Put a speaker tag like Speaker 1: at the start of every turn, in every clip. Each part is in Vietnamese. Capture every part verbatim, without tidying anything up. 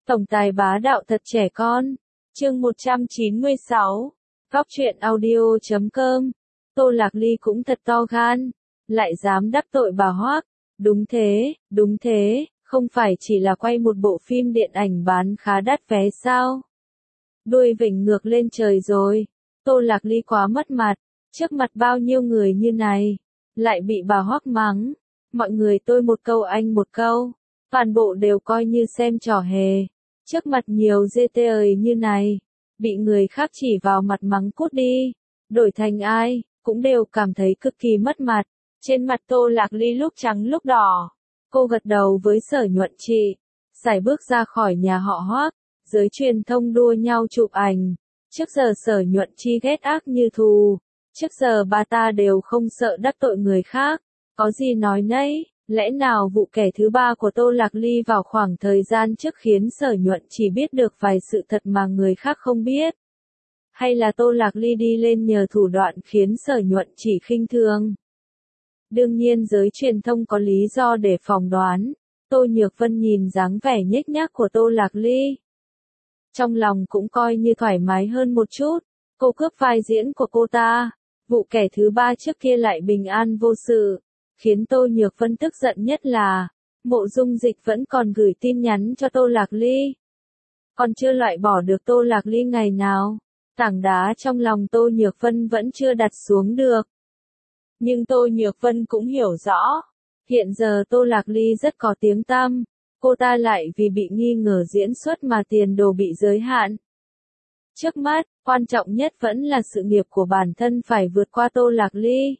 Speaker 1: Tổng tài bá đạo thật trẻ con. Chương một trăm chín mươi sáu. Góc truyện audio chấm com. Tô Lạc Ly cũng thật to gan, lại dám đắc tội bà Hoác. Đúng thế, đúng thế, không phải chỉ là quay một bộ phim điện ảnh bán khá đắt vé sao? Đuôi vểnh ngược lên trời rồi. Tô Lạc Ly quá mất mặt, trước mặt bao nhiêu người như này, lại bị bà Hoác mắng. Mọi người tôi một câu anh một câu, toàn bộ đều coi như xem trò hề. Trước mặt nhiều giê tê ời như này, bị người khác chỉ vào mặt mắng cút đi, đổi thành ai, cũng đều cảm thấy cực kỳ mất mặt. Trên mặt Tô Lạc Ly lúc trắng lúc đỏ, cô gật đầu với Sở Nhuận Chi, sải bước ra khỏi nhà họ Hoác, giới truyền thông đua nhau chụp ảnh. Trước giờ Sở Nhuận Chi ghét ác như thù, trước giờ bà ta đều không sợ đắc tội người khác, có gì nói nấy. Lẽ nào vụ kẻ thứ ba của Tô Lạc Ly vào khoảng thời gian trước khiến Sở Nhuận chỉ biết được vài sự thật mà người khác không biết? Hay là Tô Lạc Ly đi lên nhờ thủ đoạn khiến Sở Nhuận chỉ khinh thường? Đương nhiên giới truyền thông có lý do để phỏng đoán. Tô Nhược Vân nhìn dáng vẻ nhếch nhác của Tô Lạc Ly, trong lòng cũng coi như thoải mái hơn một chút. Cô cướp vai diễn của cô ta, vụ kẻ thứ ba trước kia lại bình an vô sự. Khiến Tô Nhược Vân tức giận nhất là, Mộ Dung Dịch vẫn còn gửi tin nhắn cho Tô Lạc Ly. Còn chưa loại bỏ được Tô Lạc Ly ngày nào, tảng đá trong lòng Tô Nhược Vân vẫn chưa đặt xuống được. Nhưng Tô Nhược Vân cũng hiểu rõ, hiện giờ Tô Lạc Ly rất có tiếng tăm, cô ta lại vì bị nghi ngờ diễn xuất mà tiền đồ bị giới hạn. Trước mắt, quan trọng nhất vẫn là sự nghiệp của bản thân phải vượt qua Tô Lạc Ly.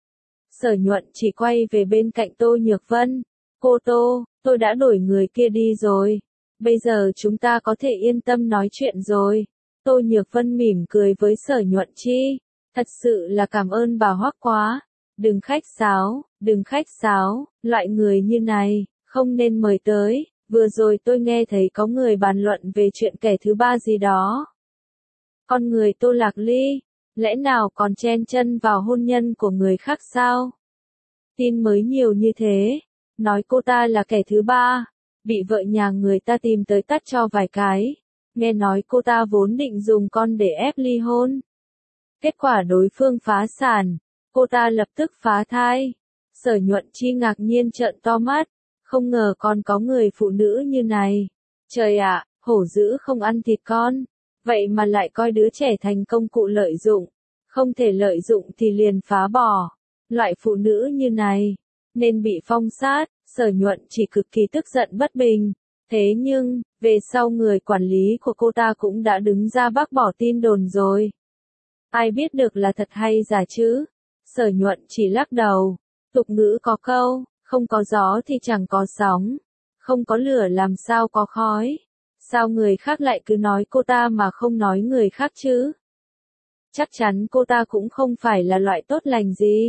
Speaker 1: Sở Nhuận chỉ quay về bên cạnh Tô Nhược Vân. Cô Tô, tôi đã đổi người kia đi rồi. Bây giờ chúng ta có thể yên tâm nói chuyện rồi. Tô Nhược Vân mỉm cười với Sở Nhuận Chi. Thật sự là cảm ơn bà Hoác quá. Đừng khách sáo, đừng khách sáo, loại người như này, không nên mời tới. Vừa rồi tôi nghe thấy có người bàn luận về chuyện kẻ thứ ba gì đó. Con người Tô Lạc Ly, lẽ nào còn chen chân vào hôn nhân của người khác sao? Tin mới nhiều như thế, nói cô ta là kẻ thứ ba, bị vợ nhà người ta tìm tới tát cho vài cái. Nghe nói cô ta vốn định dùng con để ép ly hôn. Kết quả đối phương phá sản, cô ta lập tức phá thai. Sở Nhuận Chi ngạc nhiên trợn to mắt, không ngờ còn có người phụ nữ như này. Trời ạ, hổ dữ không ăn thịt con. Vậy mà lại coi đứa trẻ thành công cụ lợi dụng, không thể lợi dụng thì liền phá bỏ. Loại phụ nữ như này, nên bị phong sát. Sở Nhuận chỉ cực kỳ tức giận bất bình. Thế nhưng, về sau người quản lý của cô ta cũng đã đứng ra bác bỏ tin đồn rồi. Ai biết được là thật hay giả chứ? Sở Nhuận chỉ lắc đầu. Tục ngữ có câu, không có gió thì chẳng có sóng, không có lửa làm sao có khói. Sao người khác lại cứ nói cô ta mà không nói người khác chứ? Chắc chắn cô ta cũng không phải là loại tốt lành gì.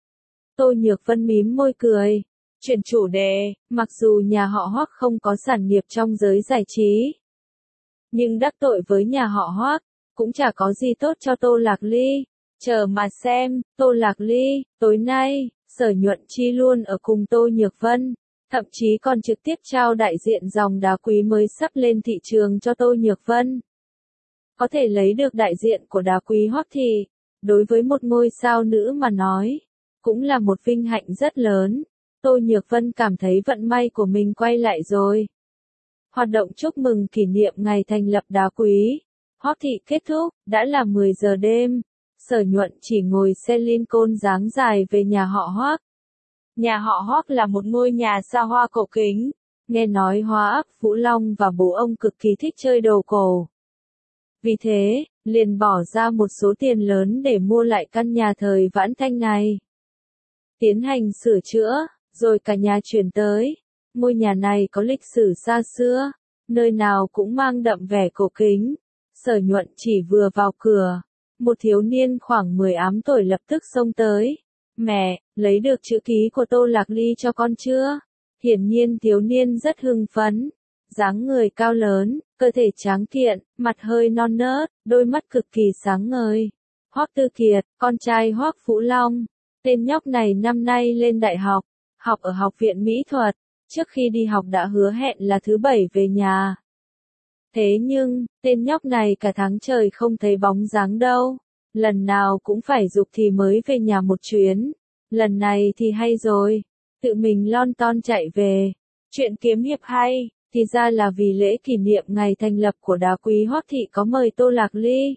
Speaker 1: Tô Nhược Vân mím môi cười, chuyển chủ đề. Mặc dù nhà họ Hoác không có sản nghiệp trong giới giải trí, nhưng đắc tội với nhà họ Hoác, cũng chả có gì tốt cho Tô Lạc Ly. Chờ mà xem, Tô Lạc Ly, tối nay, Sở Nhuận Chi luôn ở cùng Tô Nhược Vân. Thậm chí còn trực tiếp trao đại diện dòng đá quý mới sắp lên thị trường cho Tô Nhược Vân. Có thể lấy được đại diện của đá quý Hoác thì, đối với một ngôi sao nữ mà nói, cũng là một vinh hạnh rất lớn. Tô Nhược Vân cảm thấy vận may của mình quay lại rồi. Hoạt động chúc mừng kỷ niệm ngày thành lập đá quý Hoác thị kết thúc, đã là mười giờ đêm. Sở Nhuận chỉ ngồi xe Lincoln dáng dài về nhà họ Hoác. Nhà họ Hoác là một ngôi nhà xa hoa cổ kính. Nghe nói Hoác Vũ Long và bố ông cực kỳ thích chơi đồ cổ. Vì thế, liền bỏ ra một số tiền lớn để mua lại căn nhà thời Vãn Thanh này. Tiến hành sửa chữa, rồi cả nhà chuyển tới. Ngôi nhà này có lịch sử xa xưa, nơi nào cũng mang đậm vẻ cổ kính. Sở Nhuận chỉ vừa vào cửa, một thiếu niên khoảng mười ám tuổi lập tức xông tới. Mẹ, lấy được chữ ký của Tô Lạc Ly cho con chưa? Hiển nhiên thiếu niên rất hưng phấn. Dáng người cao lớn, cơ thể tráng kiện, mặt hơi non nớt, đôi mắt cực kỳ sáng ngời. Hoác Tư Kiệt, con trai Hoác Vũ Long. Tên nhóc này năm nay lên đại học, học ở Học viện Mỹ thuật. Trước khi đi học đã hứa hẹn là thứ bảy về nhà. Thế nhưng, tên nhóc này cả tháng trời không thấy bóng dáng đâu. Lần nào cũng phải giục thì mới về nhà một chuyến. Lần này thì hay rồi. Tự mình lon ton chạy về. Chuyện kiếm hiệp hay, thì ra là vì lễ kỷ niệm ngày thành lập của Đá Quý Hoắc Thị có mời Tô Lạc Ly.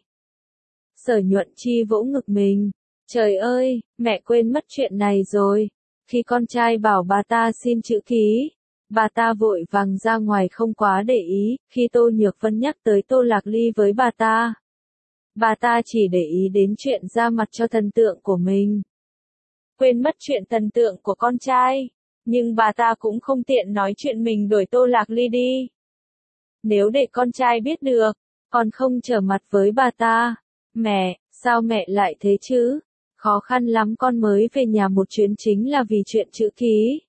Speaker 1: Sở Nhuận Chi vỗ ngực mình. Trời ơi, mẹ quên mất chuyện này rồi. Khi con trai bảo bà ta xin chữ ký, bà ta vội vàng ra ngoài không quá để ý, khi Tô Nhược Vân nhắc tới Tô Lạc Ly với bà ta. Bà ta chỉ để ý đến chuyện ra mặt cho thần tượng của mình. Quên mất chuyện thần tượng của con trai, nhưng bà ta cũng không tiện nói chuyện mình đuổi Tô Lạc Ly đi. Nếu để con trai biết được, còn không trở mặt với bà ta. Mẹ, sao mẹ lại thế chứ? Khó khăn lắm con mới về nhà một chuyến chính là vì chuyện chữ ký.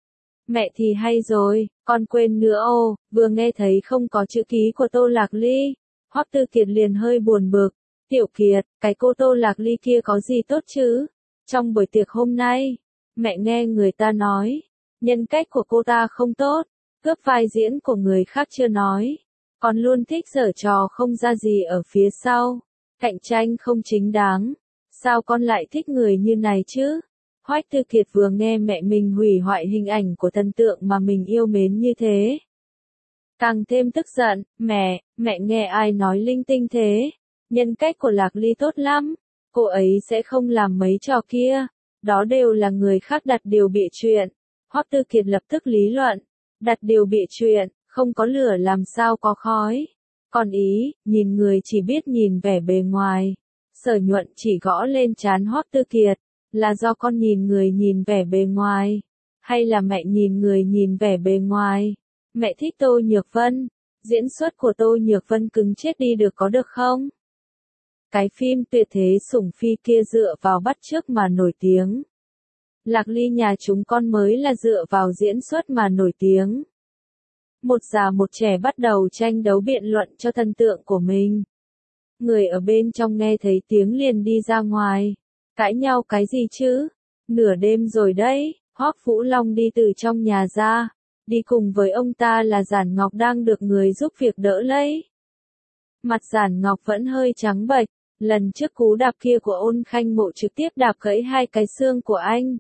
Speaker 1: Mẹ thì hay rồi, con quên nữa ô, vừa nghe thấy không có chữ ký của Tô Lạc Ly. Hoắc Tư Kiệt liền hơi buồn bực. Tiểu Kiệt, cái cô Tô Lạc Ly kia có gì tốt chứ? Trong buổi tiệc hôm nay, mẹ nghe người ta nói, nhân cách của cô ta không tốt, cướp vai diễn của người khác chưa nói, còn luôn thích giở trò không ra gì ở phía sau, cạnh tranh không chính đáng. Sao con lại thích người như này chứ? Hoắc Tư Kiệt vừa nghe mẹ mình hủy hoại hình ảnh của thần tượng mà mình yêu mến như thế, càng thêm tức giận. Mẹ, mẹ nghe ai nói linh tinh thế? Nhân cách của Lạc Ly tốt lắm, cô ấy sẽ không làm mấy trò kia, đó đều là người khác đặt điều bịa chuyện. Hoắc Tư Kiệt lập tức lý luận, đặt điều bịa chuyện, không có lửa làm sao có khói. Còn ý, nhìn người chỉ biết nhìn vẻ bề ngoài. Sở Nhuận chỉ gõ lên trán Hoắc Tư Kiệt, là do con nhìn người nhìn vẻ bề ngoài, hay là mẹ nhìn người nhìn vẻ bề ngoài? Mẹ thích Tô Nhược Vân, diễn xuất của Tô Nhược Vân cứng chết đi được có được không? Cái phim tuyệt thế sủng phi kia dựa vào bắt chước mà nổi tiếng. Lạc Ly nhà chúng con mới là dựa vào diễn xuất mà nổi tiếng. Một già một trẻ bắt đầu tranh đấu biện luận cho thần tượng của mình. Người ở bên trong nghe thấy tiếng liền đi ra ngoài. Cãi nhau cái gì chứ? Nửa đêm rồi đấy. Hoắc Vũ Long đi từ trong nhà ra. Đi cùng với ông ta là Giản Ngọc đang được người giúp việc đỡ lấy. Mặt Giản Ngọc vẫn hơi trắng bệch. Lần trước cú đạp kia của Ôn Khanh Mộ trực tiếp đạp gãy hai cái xương của anh.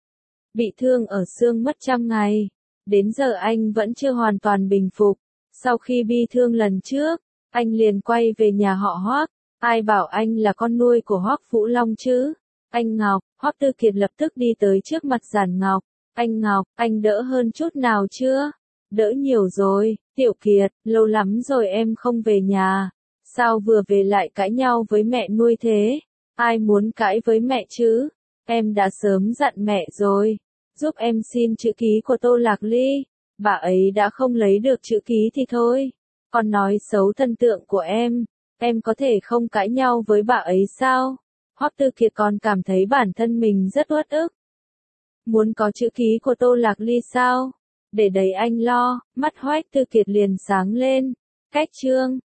Speaker 1: Bị thương ở xương mất trăm ngày. Đến giờ anh vẫn chưa hoàn toàn bình phục. Sau khi bị thương lần trước, anh liền quay về nhà họ Hoắc. Ai bảo anh là con nuôi của Hoắc Vũ Long chứ? Anh Ngọc, Hoắc Tư Kiệt lập tức đi tới trước mặt Giản Ngọc. Anh Ngọc, anh đỡ hơn chút nào chưa? Đỡ nhiều rồi. Tiểu Kiệt, lâu lắm rồi em không về nhà. Sao vừa về lại cãi nhau với mẹ nuôi thế? Ai muốn cãi với mẹ chứ? Em đã sớm dặn mẹ rồi. Giúp em xin chữ ký của Tô Lạc Ly. Bà ấy đã không lấy được chữ ký thì thôi. Còn nói xấu thần tượng của em. Em có thể không cãi nhau với bà ấy sao? Hoắc Tư Kiệt còn cảm thấy bản thân mình rất uất ức. Muốn có chữ ký của Tô Lạc Ly sao? Để đấy anh lo. Mắt Hoắc Tư Kiệt liền sáng lên. Cách chương